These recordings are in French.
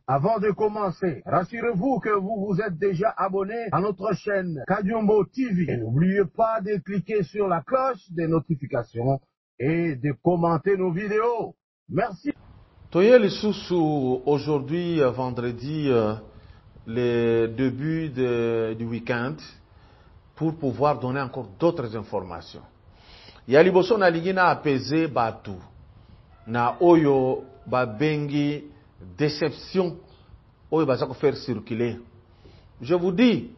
Avant de commencer, rassurez-vous que vous vous êtes déjà abonné à notre chaîne Kadiombo TV. Et n'oubliez pas de cliquer sur la cloche des notifications et de commenter nos vidéos. Merci. Toye Lissousou, aujourd'hui, vendredi, le début du week-end, pour pouvoir donner encore d'autres informations. Yaliboso na ligina apaiser batu na oyo babengi déception oyo bazako faire circuler. Je vous dis,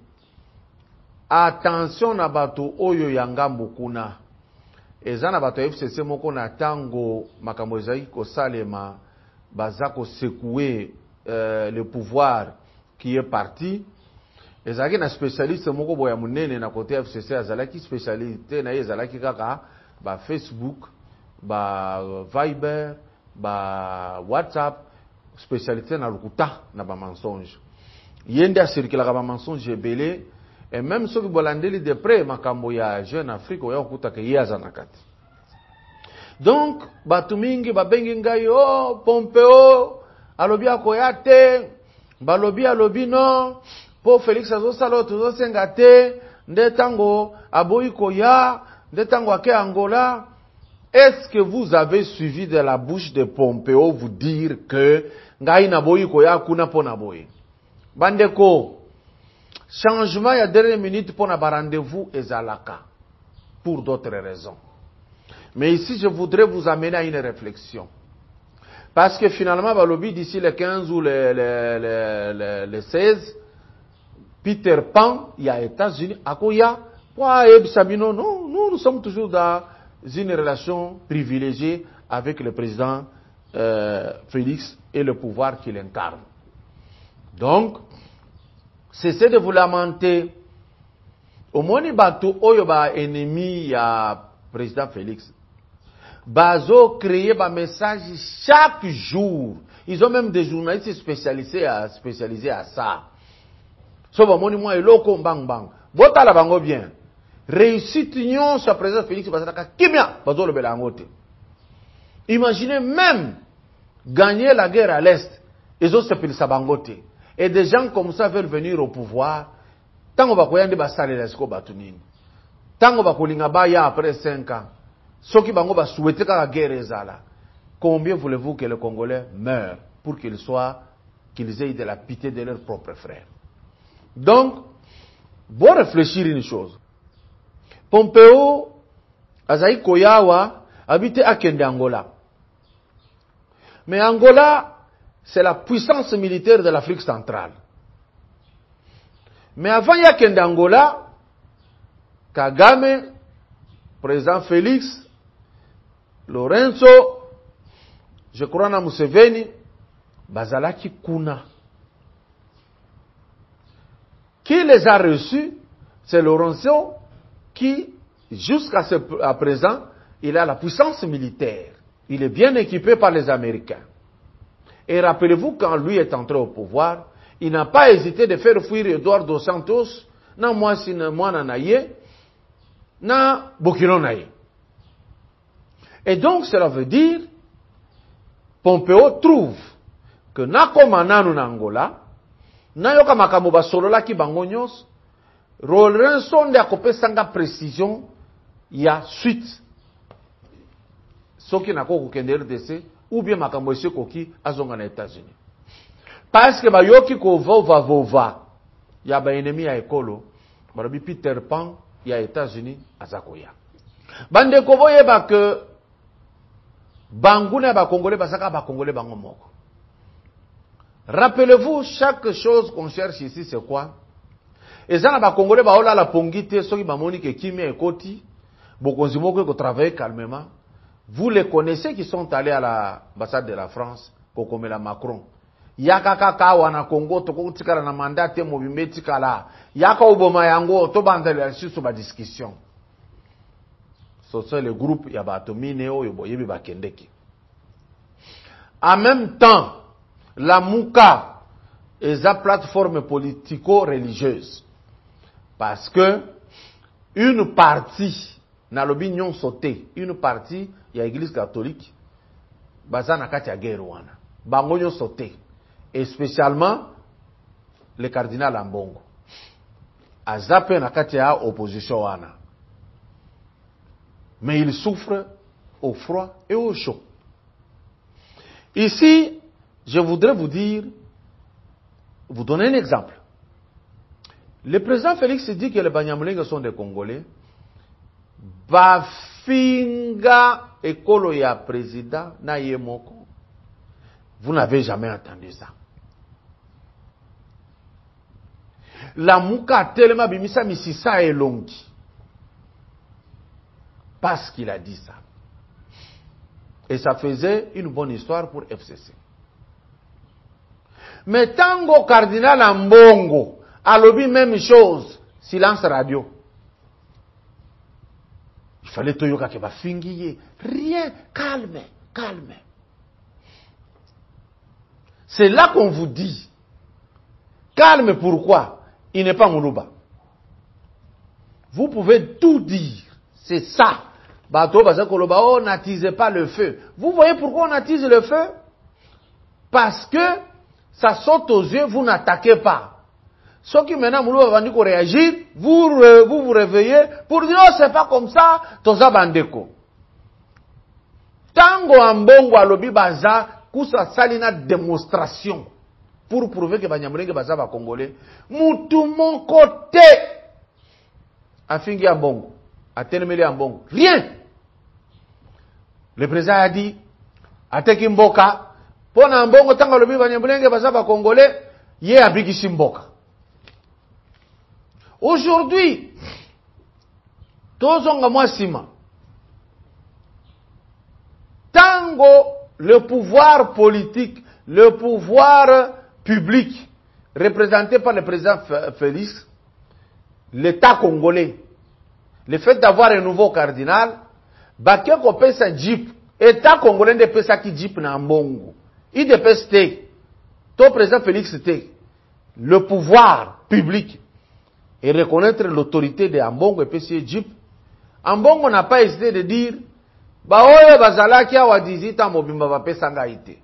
attention na batu oyo yangambo kuna. Ezana batu FCC moko na tango makambo ezaki kosalema bazako secouer le pouvoir qui est parti. Ezaki na spécialiste moko boya munene na côté FCC azalaki spécialité na ezalaki kaka ba Facebook, ba Viber, ba WhatsApp, spécialité na lukuta na ba mensonge. Yende a circulé ba mensonge belé et même ceux qui bolandeli de près makambo ya Jeune Afrique oya okuta ke yaza nakati. Donc batu mingi babengi ngai oh Pompeo alobi akoya te, balobi alobi non, po Félix azosala tozosenga te, nde tango aboyi koya, nde tango ake Angola. Est-ce que vous avez suivi de la bouche de Pompeo vous dire que ngai na boyi koya kuna po na boyi? Bandeko, changement ya dernière minute pour na rendez-vous ezalaka pour d'autres raisons. Mais ici, je voudrais vous amener à une réflexion. Parce que finalement, balobi d'ici le 15 ou le 16, Peter Pan, il y a États-Unis, Akoya, non, nous sommes toujours dans une relation privilégiée avec le président Félix et le pouvoir qu'il incarne. Donc, cessez de vous lamenter. Au moins, bateau oyoba ennemi ya président Félix. Bazo créer ba message chaque jour. Ils ont même des journalistes spécialisés à ça. So ba moni moi eloko bang bang. Bota la bango bien. Réussite union sur président Félix bazaka kimia bazo le belangote. Imaginez même gagner la guerre à l'est. Ils ont s'appelé ça bangote. Et des gens comme ça veulent venir au pouvoir. Tango bakoyande basale la siko batunini. Tango bakolinga baya après 5 ans. Ceux qui bango ba souhaiter que la guerre ezala. Combien voulez-vous que les Congolais meurent pour qu'ils aient de la pitié de leurs propres frères? Donc, bon réfléchir une chose. Pompeo, Azaï Koyawa, habitait à Kende Angola. Mais Angola, c'est la puissance militaire de l'Afrique centrale. Mais avant ya Kende Angola, Kagame, président Félix, Lorenzo, je crois na Museveni, bazalaki kuna. Qui les a reçus? C'est Lorenzo qui, jusqu'à présent, il a la puissance militaire. Il est bien équipé par les Américains. Et rappelez-vous, quand lui est entré au pouvoir, il n'a pas hésité de faire fuir Eduardo Santos, na Mwana Naye, na Bokino Naye. Et donc, cela veut dire, Pompeo trouve que na komananu na Angola, na yoka makambo basolola ki bango nyos, Lorenzo nde akopesanga précision ya suite. Soki na koko kende RDC, ou bien makambo ese koki azonga na États-Unis. Parce que bayoki ko vova ya ba ennemi ya ekolo, barabi Peter Pan ya États-Unis azakoya. Bande ko boyeba que banguna ba Congolais basaka ba Congolais bango moko. Rappelez-vous, chaque chose qu'on cherche ici, c'est quoi? Et ça, ba Congolais ba ola la pongite, ceux qui bamoni ke kimi ekoti, bokonzi moko ko travailler calmement. Vous les connaissez qui sont allés à l'ambassade de la France pour comme la Macron. Yaka kaka wana Congo to ko tikala na mandate mo bimeti kala. Yaka oboma yango to bandela sur ba discussion. C'est le groupe ya bato mineo yo boyebi bakendeki. En même temps, la Mouka est sa plateforme politico-religieuse. Parce que une partie, na l'opinion sauté, une partie, il y a l'église catholique, bazana kati ya guerre wana. Bango nyo sauté. et spécialement le cardinal Ambongo. Azape na kati ya opposition wana. Mais il souffre au froid et au chaud. Ici, je voudrais vous donner un exemple. Le président Félix dit que les Banyamulenge sont des Congolais. Bafinga ekolo ya président na yemoko. Vous n'avez jamais entendu ça. La muka telema bimisa misisa elongi. Parce qu'il a dit ça. Et ça faisait une bonne histoire pour FCC. Mais tango cardinal Ambongo a lobby même chose, silence radio. Il fallait toyoka ke bafingiye, rien, calme. C'est là qu'on vous dit, calme pourquoi? Il n'est pas Moulouba. Vous pouvez tout dire, c'est ça. Bato bazakoloba, oh, n'attisez pas le feu. Vous voyez pourquoi on attise le feu? Parce que ça saute aux yeux, vous n'attaquez pas. Ceux qui maintenant Moulouba va dire qu'on réagit, vous réveillez pour dire, oh, c'est pas comme ça, toza bandeko. Tango Ambongo alobi baza, kusa salina démonstration pour prouver que Banyamulenge baza ba Congolais. Moutou mon côté. Afingi Ambongo. Atenemeli Ambongo. Rien. Le président a dit, ateki mboka, pona Ambongo tango alobi Banyamulenge baza ba Congolais, ye abikisi mboka. Aujourd'hui, tozonga mwasima. Tango le pouvoir politique, le pouvoir public, représenté par le président Félix, l'État congolais, le fait d'avoir un nouveau cardinal, baké ko pesa jeep, État congolais de pesa ki jeep na Ambongo. Il de pesa te, ton président Félix te, le pouvoir public, et reconnaître l'autorité de Ambongo et pesa jeep. Ambongo n'a pas hésité de dire, ba oyo bazalaki awa 18 ans mobimba ba pesa ngaite.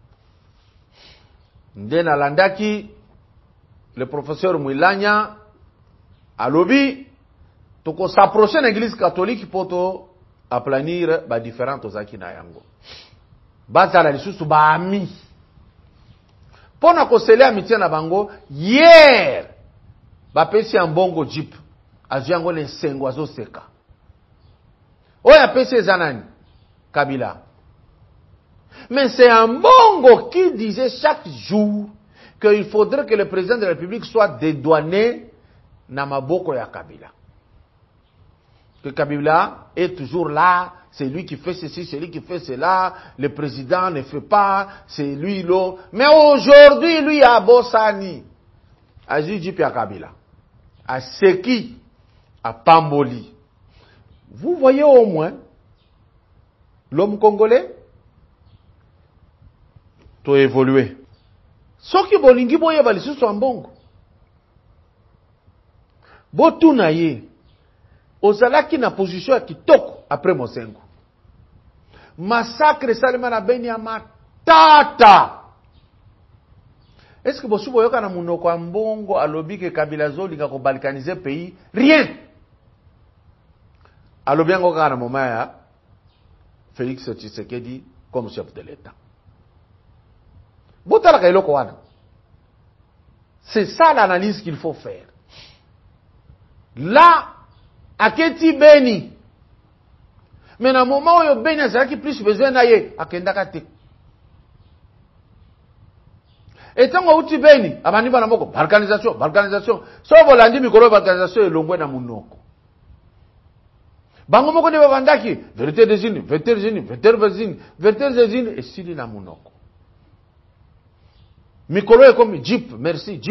Ndena landaki le professeur Mwilanya alobi toko s'approcher l'église catholique pour to aplanir ba différentes ozaki na yango. Bazala lisusu ba ami. Pona ko sele amitié na bango hier ba pesi Ambongo jeep aziango le sengo azo seka. Oya pesi zanani Kabila. Mais c'est Ambongo qui disait chaque jour qu'il faudrait que le président de la République soit dédouané na maboko ya Kabila. Que Kabila est toujours là, c'est lui qui fait ceci, c'est lui qui fait cela, le président ne fait pas, c'est lui l'autre. Mais aujourd'hui, lui a Bossani, a Jijipi à Kabila, à Seki, à Pamboli. Vous voyez au moins l'homme congolais to évoluer. Soki bolingi boye balisusu Ambongo. Botuna ye. Ozalaki na position ya kitoko après Mosengo. Massacre salema na beni ya matata. Est-ce que bosu boyoka na munoko Ambongo alobi ke Kabila zolinga ko balkaniser pays? Rien. Alobi yango kaka na moment ya Félix Tshisekedi comme chef de l'État. C'est ça l'analyse qu'il faut faire. Là, à Keti Beni, mais dans le moment où il y a Beni, c'est qui plus besoin d'aller à Kendakate. Et tant que tu Beni, à Maniba Namoko, balkanisation. Sauf Volandi, Mikoro, balkanisation et l'ongwe na Munoko. Bango moko de Bavandaki, vérité des unes, et Sili na Munoko. Mikolo est comme Jeep, merci.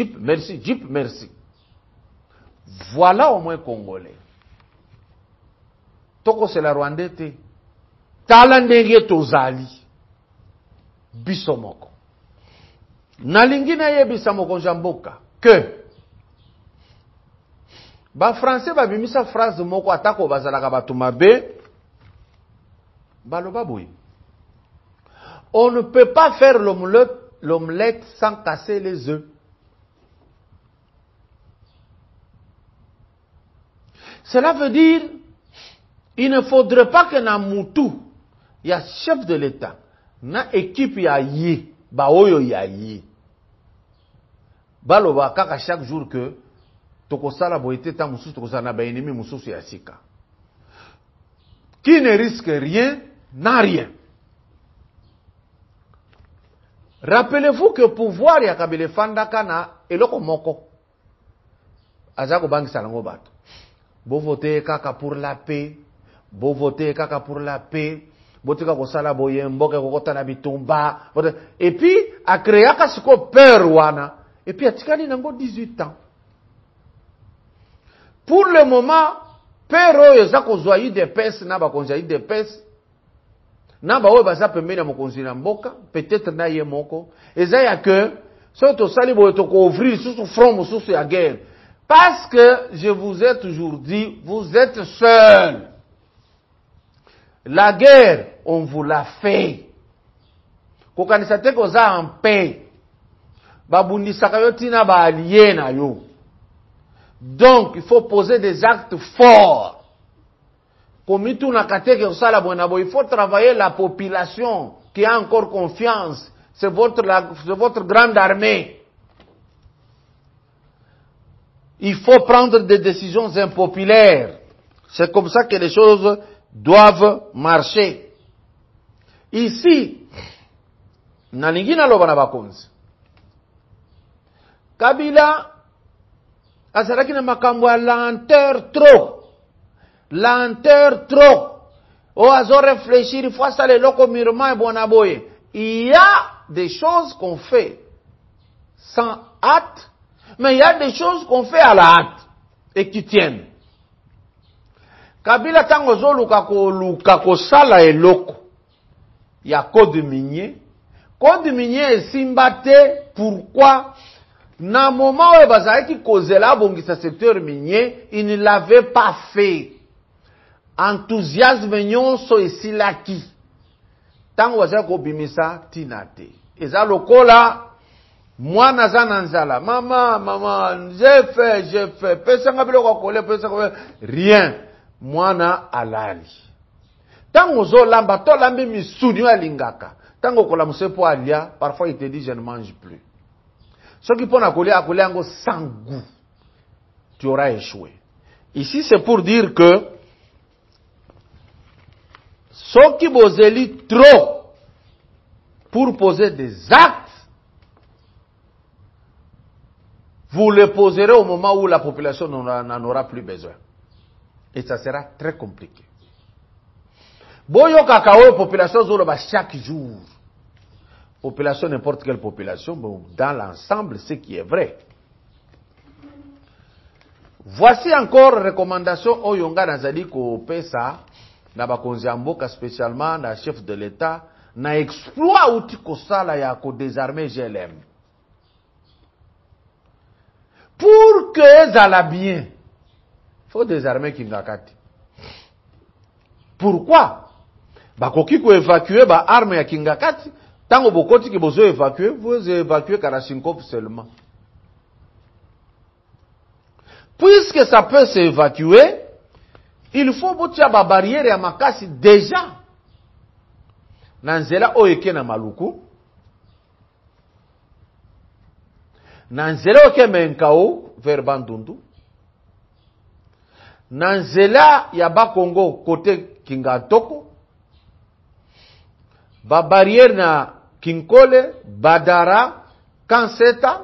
Voilà au moins Congolais. Toko c'est la Rwandais. Talandenge tozali. Bisomoko. Nalingi na ye bisamoko jamboka. Que. Ba français ba bimisa phrase moko atako bazalaka batumabe. Baloba boui. On ne peut pas faire l'omelette l'omelette sans casser les œufs. Cela veut dire, il ne faudrait pas que Namoutou, il y a chef de l'État, na équipe ya yé, ba oyo ya yé. Baloba kaka chaque jour que tokosala boité ta mususu tokosala ba ennemi mususu ya sika. Qui ne risque rien n'a rien. Rappelez-vous que pouvoir ya kabile fandaka na eloko moko. Azako bangi salango bato. Bo voter kaka pour la paix, bo voter kaka pour la paix, botika kosala boye mboke kokota na bitumba, et puis a créé kasiko peur wana, et puis atikali nango 18 ans. Pour le moment, peur oyo za kozwa UDPS na ba konja UDPS, na ba oyo baza pembeni na mokonzi na mboka, peut-être na ye moko, eza ya que soto sali boye to ko ouvrir sous front sous ya guerre. Parce que je vous ai toujours dit, vous êtes seuls. La guerre, on vous l'a fait. Kokanisate koza en paix. Babundisaka yo tina ba allié na yo. Donc, il faut poser des actes forts. Comme tout na kateke osala bonabo, il faut travailler la population qui a encore confiance. C'est votre grande armée. Il faut prendre des décisions impopulaires. C'est comme ça que les choses doivent marcher. Ici, nalingina loba na bakonzi. Kabila azalaki na makambo ya lenteur trop. Lenteur trop. O azo réfléchir, il faut ça les loko mirement et bonaboye. Il y a des choses qu'on fait sans hâte. Mais il y a des choses qu'on fait à la hâte et qui tiennent. Kabila tango zo luka ko sala eloko. Il y a code minier. Code minier est simbate. Pourquoi? Na moment où bazaki kozela bongisa secteur minier, il ne l'avait pas fait. Enthousiasme nyonso esilaki. Tango bazaki ko bimisa tinate. Eza lokola Mwana zana nzala. Maman, j'ai fait. Pesanga biloko kole, pesanga rien. Mwana alali. Tango zo lamba, to lambi misuni ya lingaka. Tango kola musepo alia, parfois il te dit je ne mange plus. Ce qui pona kolia ango sans goût. Tu auras échoué. Ici c'est pour dire que ce qui bozeli trop pour poser des actes, vous le poserez au moment où la population n'en aura plus besoin. Et ça sera très compliqué. Boyo kakao, population zoloba chaque jour. Population, n'importe quelle population, bon, dans l'ensemble, ce qui est vrai. Voici encore recommandation oyonga nazali ko pesa na bakonzi mboka spécialement na chef de l'État na exploit outi kosala ya ko désarmer GLM. Pour que ça la bien, il faut désarmer Kingakati. Pourquoi? Bakoki ko évacuer ba arme ya Kingakati, tango bokoti ki bozo évacuer, vous évacuez Kalachnikov seulement. Puisque ça peut s'évacuer, il faut botia ba barrière ya makasi déjà. Nanzela oyeke na maluku. Nanzela oke menkao vers Bandundu. Nanzela ya Bakongo côté Kingatoko. Ba barrière na Kinkole, Badara, Kanseta,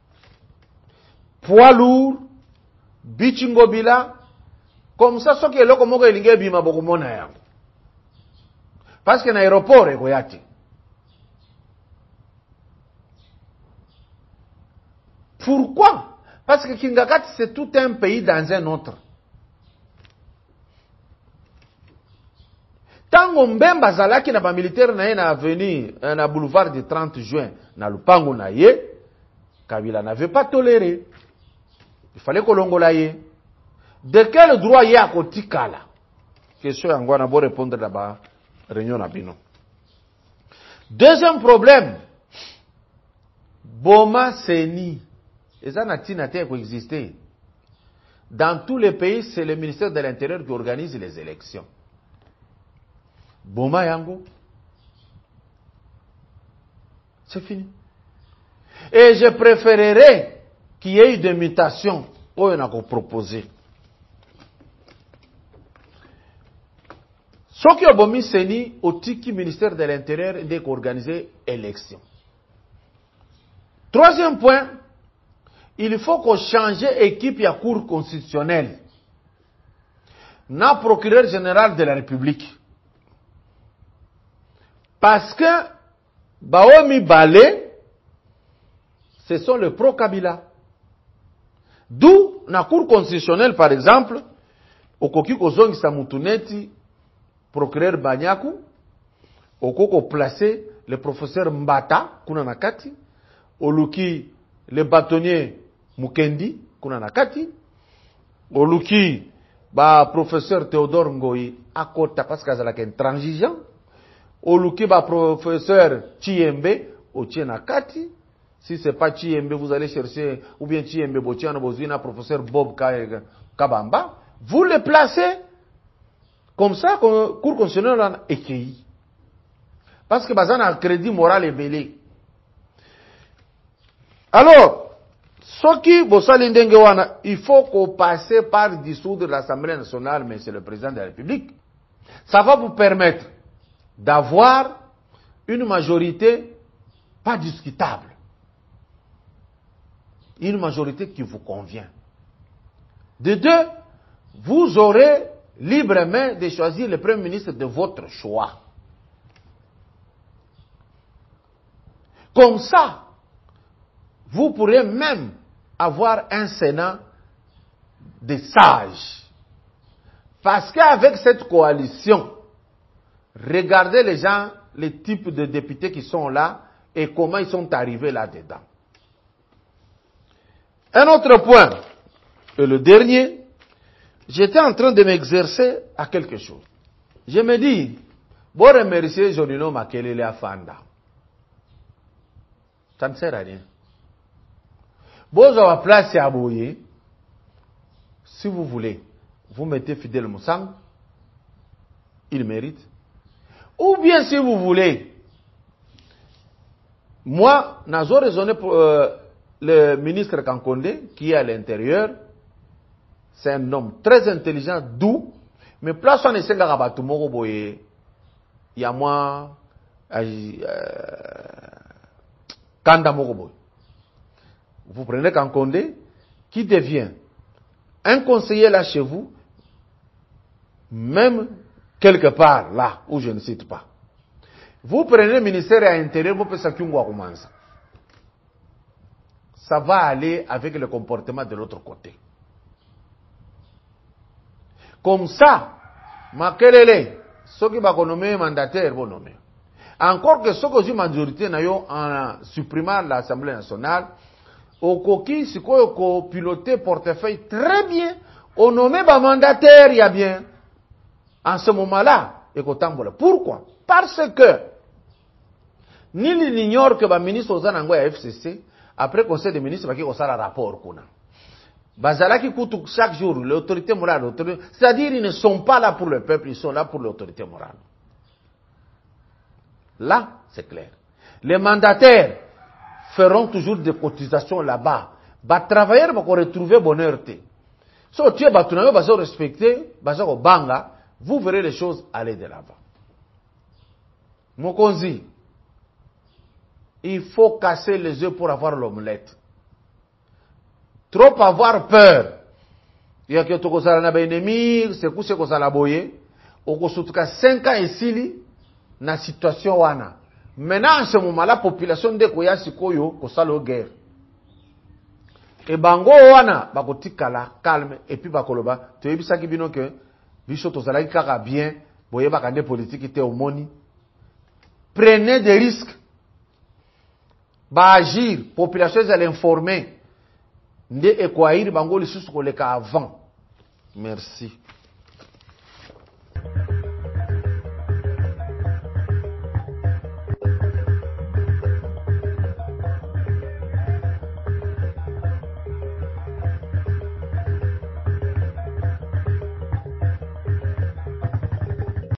poids lourd, Bichingobila. Comme ça, ce qui est là, comme on est bima bokumona yango. Parce que l'aéroport est goyati. Pourquoi? Parce que Kingakati, c'est tout un pays dans un autre. Tango Mbemba Zalaki na ba militaire na ye na avenue, na boulevard du 30 juin, na lupango na ye, Kabila n'avait pas toléré. Il fallait kolongola ye. De quel droit y a kotikala? Question yango na bo répondre là-bas réunion na bino. Deuxième problème, Boma Seni. Et ça n'a pas existé. Dans tous les pays, c'est le ministère de l'Intérieur qui organise les élections. Boma Yango. C'est fini. Et je préférerais qu'il y ait des mutations où on a proposé. Ce qui a bomi Seni au tiki ministère de l'Intérieur dès qu'organiser élection. Troisième point, il faut qu'on change équipe à cour constitutionnelle. Na procureur général de la République. Parce que Baomi Balé, ce sont les pro-Kabila. D'où, na cour constitutionnelle, par exemple, au Koki Kozongi Samutuneti, procureur Banyaku, au Koko placé le professeur Mbata, kuna nakati, au Luki le bâtonnier Mukendi, kuna nakati, au Luki professeur Théodore Ngoyi, akota parce qu'il est intransigeant, au Luki professeur Chiembe, au Tchenakati. Si ce n'est pas Chiembe, vous allez chercher, ou bien Chiembe Botiana Bozina, professeur Bob Kabamba, vous le placez comme ça, Cour constitutionnelle a écrit. Parce que Bazan a un crédit moral et belé. Alors, ce qui, il faut qu'on passe par dissoudre l'Assemblée nationale, mais c'est le président de la République. Ça va vous permettre d'avoir une majorité pas discutable. Une majorité qui vous convient. De deux, vous aurez libre main de choisir le premier ministre de votre choix. Comme ça, vous pourrez même avoir un Sénat de sages. Parce qu'avec cette coalition, regardez les gens, les types de députés qui sont là et comment ils sont arrivés là-dedans. Un autre point, et le dernier, j'étais en train de m'exercer à quelque chose. Je me dis, bon remercier Jonino Makelele Afanda. Ça ne sert à rien. Bon, à la place à Boye, si vous voulez, vous mettez Fidel Moussang, il mérite. Ou bien si vous voulez, moi, j'ai raisonné pour le ministre Kankonde, qui est à l'intérieur. C'est un homme très intelligent, doux, mais place on essaie de moko boye. Il y a moi, Kanda moko boye. Vous prenez Kankonde, qui devient un conseiller là chez vous, même quelque part là où je ne cite pas. Vous prenez le ministère à l'intérieur, vous pouvez commencer. Ça va aller avec le comportement de l'autre côté. Comme ça, Makelele, ceux qui vont nommer mandataire vont nommer. Encore que ceux qui ont majorité en supprimant l'Assemblée nationale, au coquille, c'est quoi piloter portefeuille très bien, on nomme mandataire, il y a bien. En ce moment-là, et pourquoi? Parce que, ni l'ignore que le ministre Ozanango à FCC, après conseil des ministres, il va faire un rapport. Bazala qui coûte chaque jour l'autorité morale, c'est-à-dire ils ne sont pas là pour le peuple, ils sont là pour l'autorité morale. Là, c'est clair. Les mandataires feront toujours des cotisations là-bas. Les travailleurs vont retrouver bonheur. Si tu es respecté, vous verrez les choses aller de l'avant. Mokonzi, il faut casser les œufs pour avoir l'omelette. Trop avoir peur. Il y a que tu as un ennemi, c'est quoi c'est que ça la boye. Au cours de 5 ans ici, na situation wana. Maintenant, en ce moment, la population de Koya Sikoyo, ko salo guerre. Et bango wana, bako tikala, calme, et puis bakoloba, tu es bisa ki bino que, biso tozala kaka bien, boye bakande politique ite au moni. Prenez des risques. Ba agir, population est informée. Nde ekwairi bango lisusu koleka avant. Merci.